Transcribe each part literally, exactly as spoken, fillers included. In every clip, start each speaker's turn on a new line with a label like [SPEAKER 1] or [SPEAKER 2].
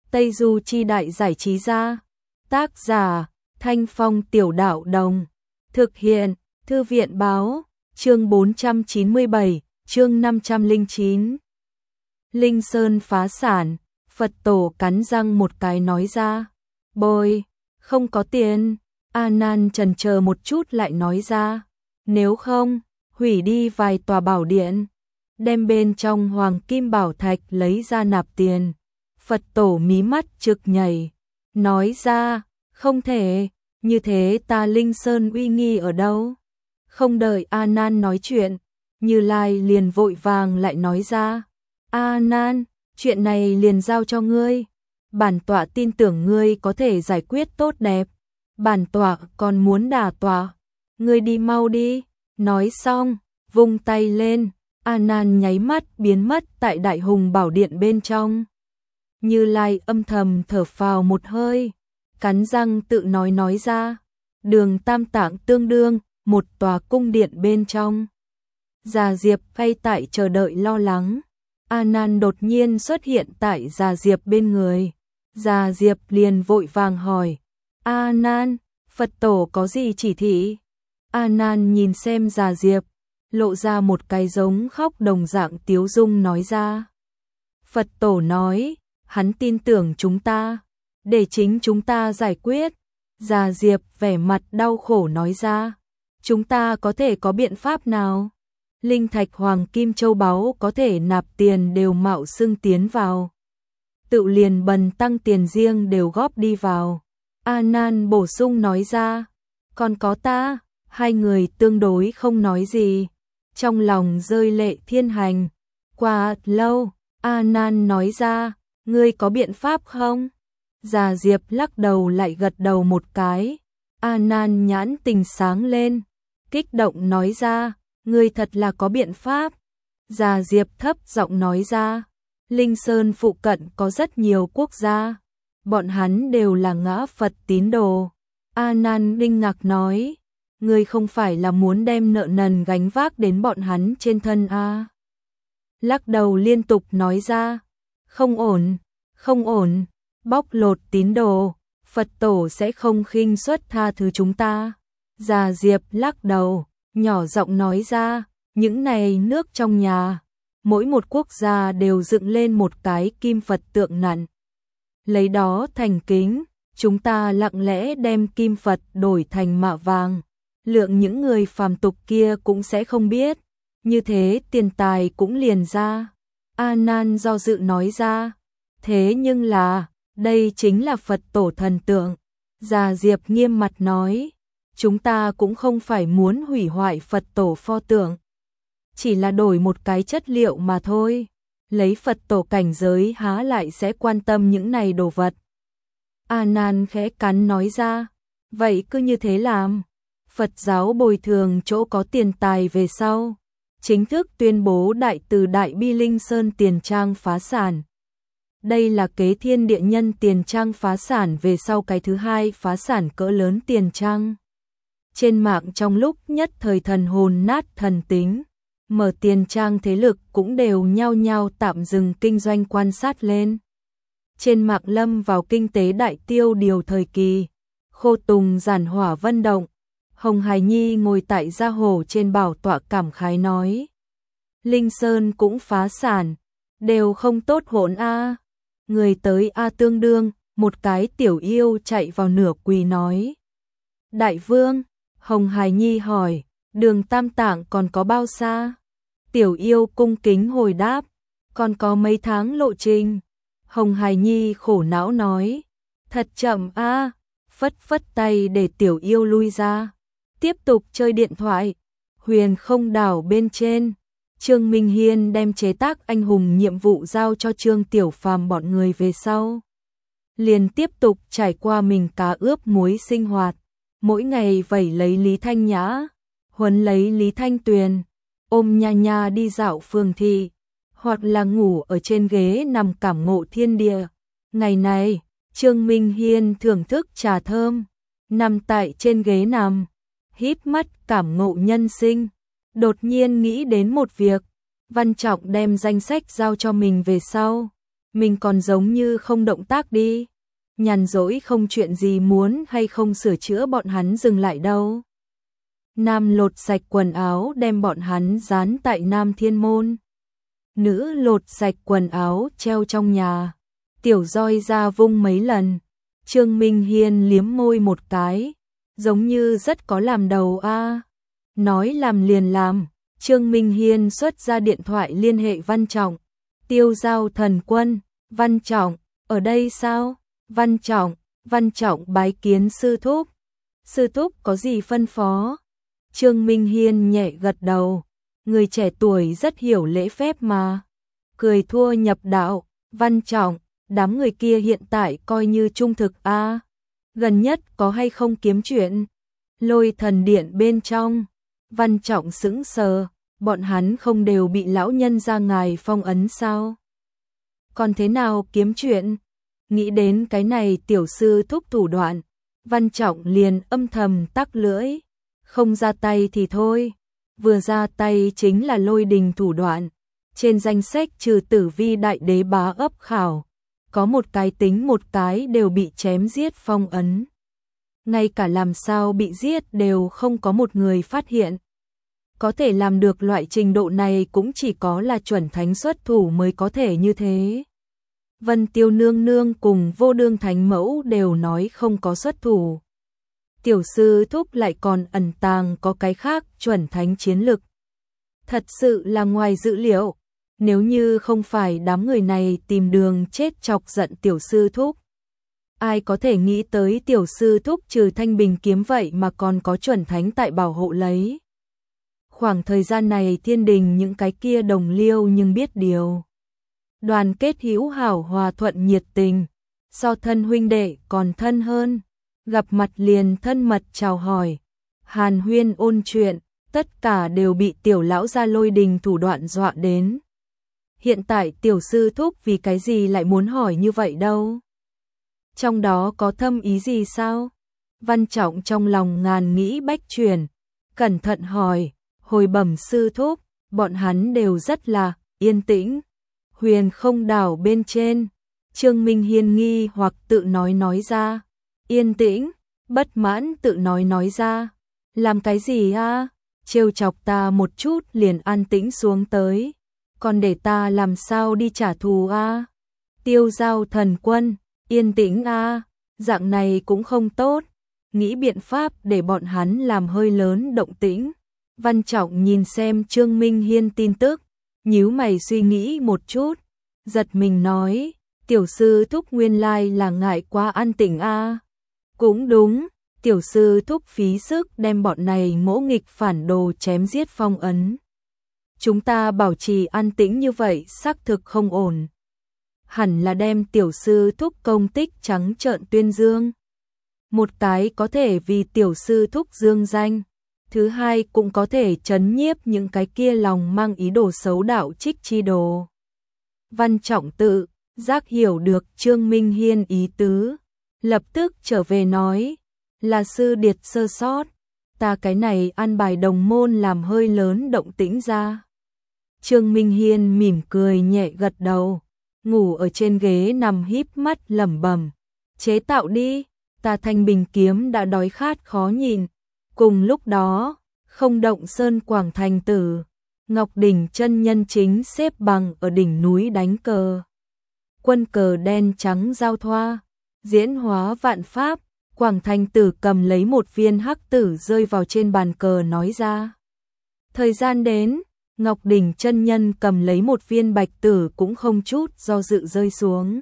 [SPEAKER 1] Tây Du Chi Đại Giải Trí Gia. Tác giả Thanh Phong Tiểu Đạo Đồng. Thực hiện Thư viện Báo. Chương bốn trăm chín mươi bảy, chương năm trăm lẻ chín. Linh Sơn phá sản, Phật tổ cắn răng một cái nói ra. Bồi, không có tiền. A Nan chần chờ một chút lại nói ra. Nếu không, hủy đi vài tòa bảo điện, đem bên trong hoàng kim bảo thạch lấy ra nạp tiền. Phật tổ mí mắt trực nhảy, nói ra, không thể, như thế ta Linh Sơn uy nghi ở đâu? Không đợi A Nan nói chuyện, Như Lai liền vội vàng lại nói ra. A Nan, chuyện này liền giao cho ngươi. Bản tọa tin tưởng ngươi có thể giải quyết tốt đẹp. Bản tọa còn muốn đả tọa. Ngươi đi mau đi. Nói xong, vung tay lên, A Nan nháy mắt biến mất tại Đại Hùng Bảo Điện bên trong. Như Lai âm thầm thở phào một hơi, cắn răng tự nói nói ra. Đường Tam Tạng tương đương, một tòa cung điện bên trong. Già Diệp ngay tại chờ đợi lo lắng. A Nan đột nhiên xuất hiện tại Già Diệp bên người. Già Diệp liền vội vàng hỏi. A Nan, Phật tổ có gì chỉ thị? A Nan nhìn xem Già Diệp, lộ ra một cái giống khóc đồng dạng tiếu dung nói ra. Phật tổ nói, hắn tin tưởng chúng ta, để chính chúng ta giải quyết. Già Diệp vẻ mặt đau khổ nói ra. Chúng ta có thể có biện pháp nào? Linh thạch hoàng kim châu báu có thể nạp tiền đều mạo xưng tiến vào. Tự liền bần tăng tiền riêng đều góp đi vào. A Nan bổ sung nói ra. Còn có ta. Hai người tương đối không nói gì, trong lòng rơi lệ thiên hành. Qua lâu, A Nan nói ra, ngươi có biện pháp không? Già Diệp lắc đầu lại gật đầu một cái. A Nan nhãn tình sáng lên, kích động nói ra, ngươi thật là có biện pháp. Già Diệp thấp giọng nói ra, Linh Sơn phụ cận có rất nhiều quốc gia, bọn hắn đều là ngã Phật tín đồ. A Nan kinh ngạc nói, ngươi không phải là muốn đem nợ nần gánh vác đến bọn hắn trên thân a? À? Lắc đầu liên tục nói ra, không ổn, không ổn, bóc lột tín đồ, Phật tổ sẽ không khinh suất tha thứ chúng ta. Già Diệp lắc đầu, nhỏ giọng nói ra, những này nước trong nhà, mỗi một quốc gia đều dựng lên một cái kim Phật tượng nặn. Lấy đó thành kính, chúng ta lặng lẽ đem kim Phật đổi thành mạ vàng. Lượng những người phàm tục kia cũng sẽ không biết, như thế tiền tài cũng liền ra. A Nan do dự nói ra, thế nhưng là, đây chính là Phật tổ thần tượng. Già Diệp nghiêm mặt nói, chúng ta cũng không phải muốn hủy hoại Phật tổ pho tượng, chỉ là đổi một cái chất liệu mà thôi. Lấy Phật tổ cảnh giới há lại sẽ quan tâm những này đồ vật. A Nan khẽ cắn nói ra, vậy cứ như thế làm. Phật giáo bồi thường chỗ có tiền tài về sau, chính thức tuyên bố Đại Từ Đại Bi Linh Sơn tiền trang phá sản. Đây là kế thiên địa nhân tiền trang phá sản về sau cái thứ hai phá sản cỡ lớn tiền trang. Trên mạng trong lúc nhất thời thần hồn nát thần tính, mở tiền trang thế lực cũng đều nhao nhao tạm dừng kinh doanh quan sát lên. Trên mạng lâm vào kinh tế đại tiêu điều thời kỳ, khô tùng giản hỏa vân động. Hồng Hải Nhi ngồi tại gia hồ trên bảo tọa cảm khái nói. Linh Sơn cũng phá sản, đều không tốt hỗn a. Người tới a tương đương, một cái tiểu yêu chạy vào nửa quỳ nói. Đại vương, Hồng Hải Nhi hỏi, đường Tam Tạng còn có bao xa? Tiểu yêu cung kính hồi đáp, còn có mấy tháng lộ trình. Hồng Hải Nhi khổ não nói, thật chậm a. Phất phất tay để tiểu yêu lui ra. Tiếp tục chơi điện thoại. Huyền Không đảo bên trên, Trương Minh Hiên đem chế tác anh hùng nhiệm vụ giao cho Trương Tiểu Phàm bọn người về sau. Liền tiếp tục trải qua mình cá ướp muối sinh hoạt. Mỗi ngày vẩy lấy Lý Thanh Nhã, huấn lấy Lý Thanh Tuyền, ôm Nha Nha đi dạo phường thị, hoặc là ngủ ở trên ghế nằm cảm ngộ thiên địa. Ngày này, Trương Minh Hiên thưởng thức trà thơm, nằm tại trên ghế nằm, híp mắt cảm ngộ nhân sinh. Đột nhiên nghĩ đến một việc, Văn Trọng đem danh sách giao cho mình về sau, mình còn giống như không động tác đi. Nhàn rỗi không chuyện gì muốn hay không sửa chữa bọn hắn dừng lại đâu. Nam lột sạch quần áo đem bọn hắn dán tại Nam Thiên Môn. Nữ lột sạch quần áo treo trong nhà. Tiểu roi ra vung mấy lần. Trương Minh Hiên liếm môi một cái. Giống như rất có làm đầu a. Nói làm liền làm. Trương Minh Hiên xuất ra điện thoại liên hệ Văn Trọng. Tiêu Giao thần quân. Văn Trọng, ở đây sao? Văn Trọng, Văn Trọng bái kiến sư thúc. Sư thúc có gì phân phó? Trương Minh Hiên nhẹ gật đầu. Người trẻ tuổi rất hiểu lễ phép mà. Cười thua nhập đạo. Văn Trọng, đám người kia hiện tại coi như trung thực a. Gần nhất có hay không kiếm chuyện? Lôi thần điện bên trong. Văn Trọng sững sờ. Bọn hắn không đều bị lão nhân ra ngài phong ấn sao? Còn thế nào kiếm chuyện? Nghĩ đến cái này tiểu sư thúc thủ đoạn. Văn Trọng liền âm thầm tắc lưỡi. Không ra tay thì thôi. Vừa ra tay chính là lôi đình thủ đoạn. Trên danh sách trừ Tử Vi đại đế bá ấp khảo. Có một cái tính một cái đều bị chém giết phong ấn. Ngay cả làm sao bị giết đều không có một người phát hiện. Có thể làm được loại trình độ này cũng chỉ có là chuẩn thánh xuất thủ mới có thể như thế. Vân Tiêu nương nương cùng Vô Đương thánh mẫu đều nói không có xuất thủ. Tiểu sư thúc lại còn ẩn tàng có cái khác chuẩn thánh chiến lực. Thật sự là ngoài dữ liệu. Nếu như không phải đám người này tìm đường chết chọc giận tiểu sư thúc. Ai có thể nghĩ tới tiểu sư thúc trừ thanh bình kiếm vậy mà còn có chuẩn thánh tại bảo hộ lấy. Khoảng thời gian này thiên đình những cái kia đồng liêu nhưng biết điều. Đoàn kết hữu hảo hòa thuận nhiệt tình. So thân huynh đệ còn thân hơn. Gặp mặt liền thân mật chào hỏi. Hàn huyên ôn chuyện. Tất cả đều bị tiểu lão gia lôi đình thủ đoạn dọa đến. Hiện tại tiểu sư thúc vì cái gì lại muốn hỏi như vậy đâu? Trong đó có thâm ý gì sao? Văn Trọng trong lòng ngàn nghĩ bách chuyển. Cẩn thận hỏi. Hồi bẩm sư thúc, bọn hắn đều rất là yên tĩnh. Huyền không đảo bên trên. Trương Minh Hiên nghi hoặc tự nói nói ra. Yên tĩnh, bất mãn tự nói nói ra. Làm cái gì a? Trêu chọc ta một chút liền an tĩnh xuống tới. Còn để ta làm sao đi trả thù a? Tiêu Giao thần quân, yên tĩnh a, dạng này cũng không tốt. Nghĩ biện pháp để bọn hắn làm hơi lớn động tĩnh. Văn Trọng nhìn xem Trương Minh Hiên tin tức, nhíu mày suy nghĩ một chút, giật mình nói, tiểu sư thúc nguyên lai là ngại quá an tĩnh a. Cũng đúng, tiểu sư thúc phí sức đem bọn này ngỗ nghịch phản đồ chém giết phong ấn. Chúng ta bảo trì an tĩnh như vậy xác thực không ổn. Hẳn là đem tiểu sư thúc công tích trắng trợn tuyên dương. Một cái có thể vì tiểu sư thúc dương danh. Thứ hai cũng có thể trấn nhiếp những cái kia lòng mang ý đồ xấu đạo trích chi đồ. Văn Trọng tự giác hiểu được Trương Minh Hiên ý tứ, lập tức trở về nói, là sư điệt sơ sót, ta cái này an bài đồng môn làm hơi lớn động tĩnh ra. Trương Minh Hiên mỉm cười nhẹ gật đầu, ngủ ở trên ghế nằm híp mắt lẩm bẩm, chế tạo đi, ta thanh bình kiếm đã đói khát khó nhìn. Cùng lúc đó, không động sơn quảng thành tử, Ngọc Đỉnh chân nhân chính xếp bằng ở đỉnh núi đánh cờ. Quân cờ đen trắng giao thoa, diễn hóa vạn pháp, quảng thành tử cầm lấy một viên hắc tử rơi vào trên bàn cờ nói ra. Thời gian đến, Ngọc Đỉnh chân nhân cầm lấy một viên bạch tử cũng không chút do dự rơi xuống.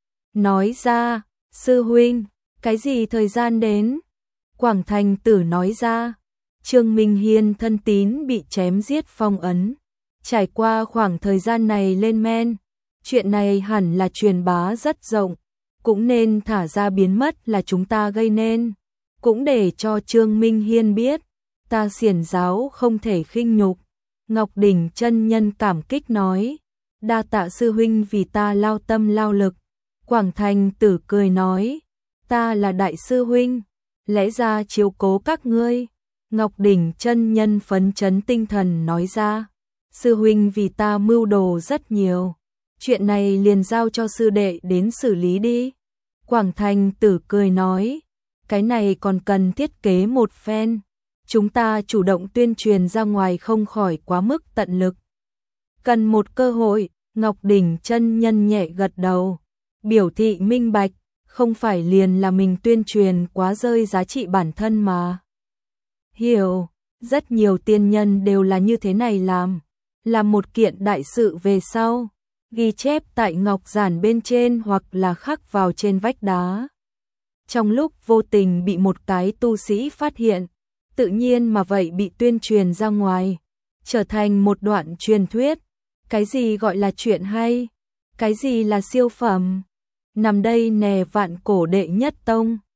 [SPEAKER 1] Nói ra, sư huynh, cái gì thời gian đến? Quảng thành tử nói ra, Trương Minh Hiên thân tín bị chém giết phong ấn. Trải qua khoảng thời gian này lên men, chuyện này hẳn là truyền bá rất rộng, cũng nên thả ra biến mất là chúng ta gây nên. Cũng để cho Trương Minh Hiên biết, ta xiển giáo không thể khinh nhục. Ngọc Đỉnh chân nhân cảm kích nói, đa tạ sư huynh vì ta lao tâm lao lực. Quảng thành tử cười nói, ta là đại sư huynh, lẽ ra chiếu cố các ngươi. Ngọc Đỉnh chân nhân phấn chấn tinh thần nói ra, sư huynh vì ta mưu đồ rất nhiều, chuyện này liền giao cho sư đệ đến xử lý đi. Quảng Thành Tử cười nói, cái này còn cần thiết kế một phen. Chúng ta chủ động tuyên truyền ra ngoài không khỏi quá mức tận lực. Cần một cơ hội, Ngọc Đỉnh chân nhân nhẹ gật đầu, biểu thị minh bạch, không phải liền là mình tuyên truyền quá rơi giá trị bản thân mà. Hiểu, rất nhiều tiên nhân đều là như thế này làm, làm một kiện đại sự về sau, ghi chép tại ngọc giản bên trên hoặc là khắc vào trên vách đá. Trong lúc vô tình bị một cái tu sĩ phát hiện, tự nhiên mà vậy bị tuyên truyền ra ngoài, trở thành một đoạn truyền thuyết. Cái gì gọi là chuyện hay? Cái gì là siêu phẩm? Nằm đây nè vạn cổ đệ nhất tông.